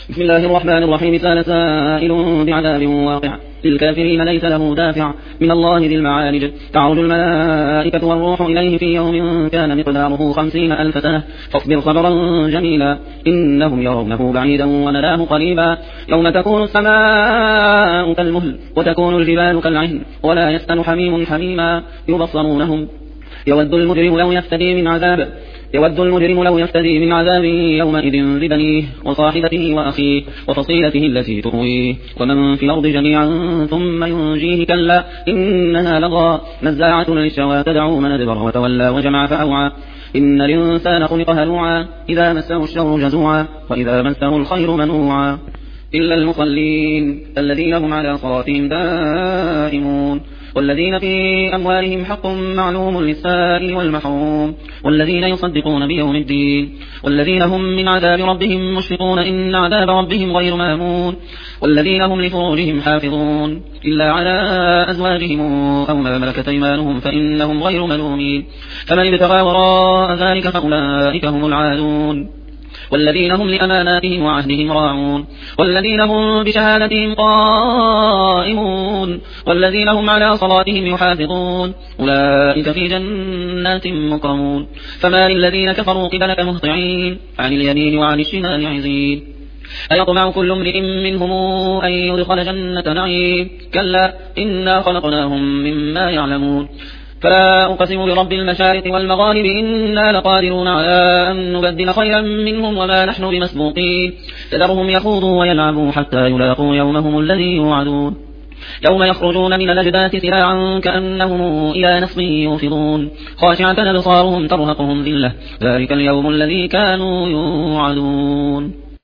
بسم الله الرحمن الرحيم. سأل سائل بعذاب واقع للكافرين ليس له دافع من الله ذي المعارج. تعرج الملائكة والروح إليه في يوم كان مقداره 50,000 سنة فاصبر صبرا جميلا إنهم يرونه بعيدا ونراه قريبا. يوم تكون السماء كالمهل وتكون الجبال كالعهن ولا يسأل حميم حميما يبصرونهم. يود المجرم لو يفتدي من عذاب يومئذ ببنيه وصاحبته وأخيه وفصيلته التي تؤويه ومن في الأرض جميعا ثم ينجيه كلا إنها لظى نزاعة للشوى تدعو من أدبر وتولى وجمع فأوعى. إن الإنسان خلق هلوعا إذا مسه الشر جزوعا وإذا مسه الخير منوعا إلا المصلين الذين هم على صلاتهم دائمون والذين في أموالهم حق معلوم للسائل والمحروم والذين يصدقون بيوم الدين والذين هم من عذاب ربهم مشفقون إن عذاب ربهم غير مامون والذين هم لفروجهم حافظون إلا على أزواجهم أو ما ملكت أيمانهم فإنهم غير ملومين فمن ابتغى وراء ذلك فأولئك هم العادون والذين هم لأماناتهم وعهدهم راعون والذين هم بشهادتهم قائمون والذين هم على صلاتهم يحافظون أولئك في جنات مكرمون. فما للذين كفروا قبلك مهطعين عن اليمين وعن الشمال عزين أيطمع كل امرئ منهم أن يدخل جنة نعيم كلا إنا خلقناهم مما يعلمون. فلا أقسم برب المشارق والمغارب إنا لقادرون على أن نبدل خيرا منهم وما نحن بمسبوقين تذرهم يخوضوا ويلعبوا حتى يلاقوا يومهم الذي يوعدون يوم يخرجون من الأجداث سراعا كأنهم إلى نصب يوفضون خاشعة أبصارهم ترهقهم ذلة ذلك اليوم الذي كانوا يوعدون.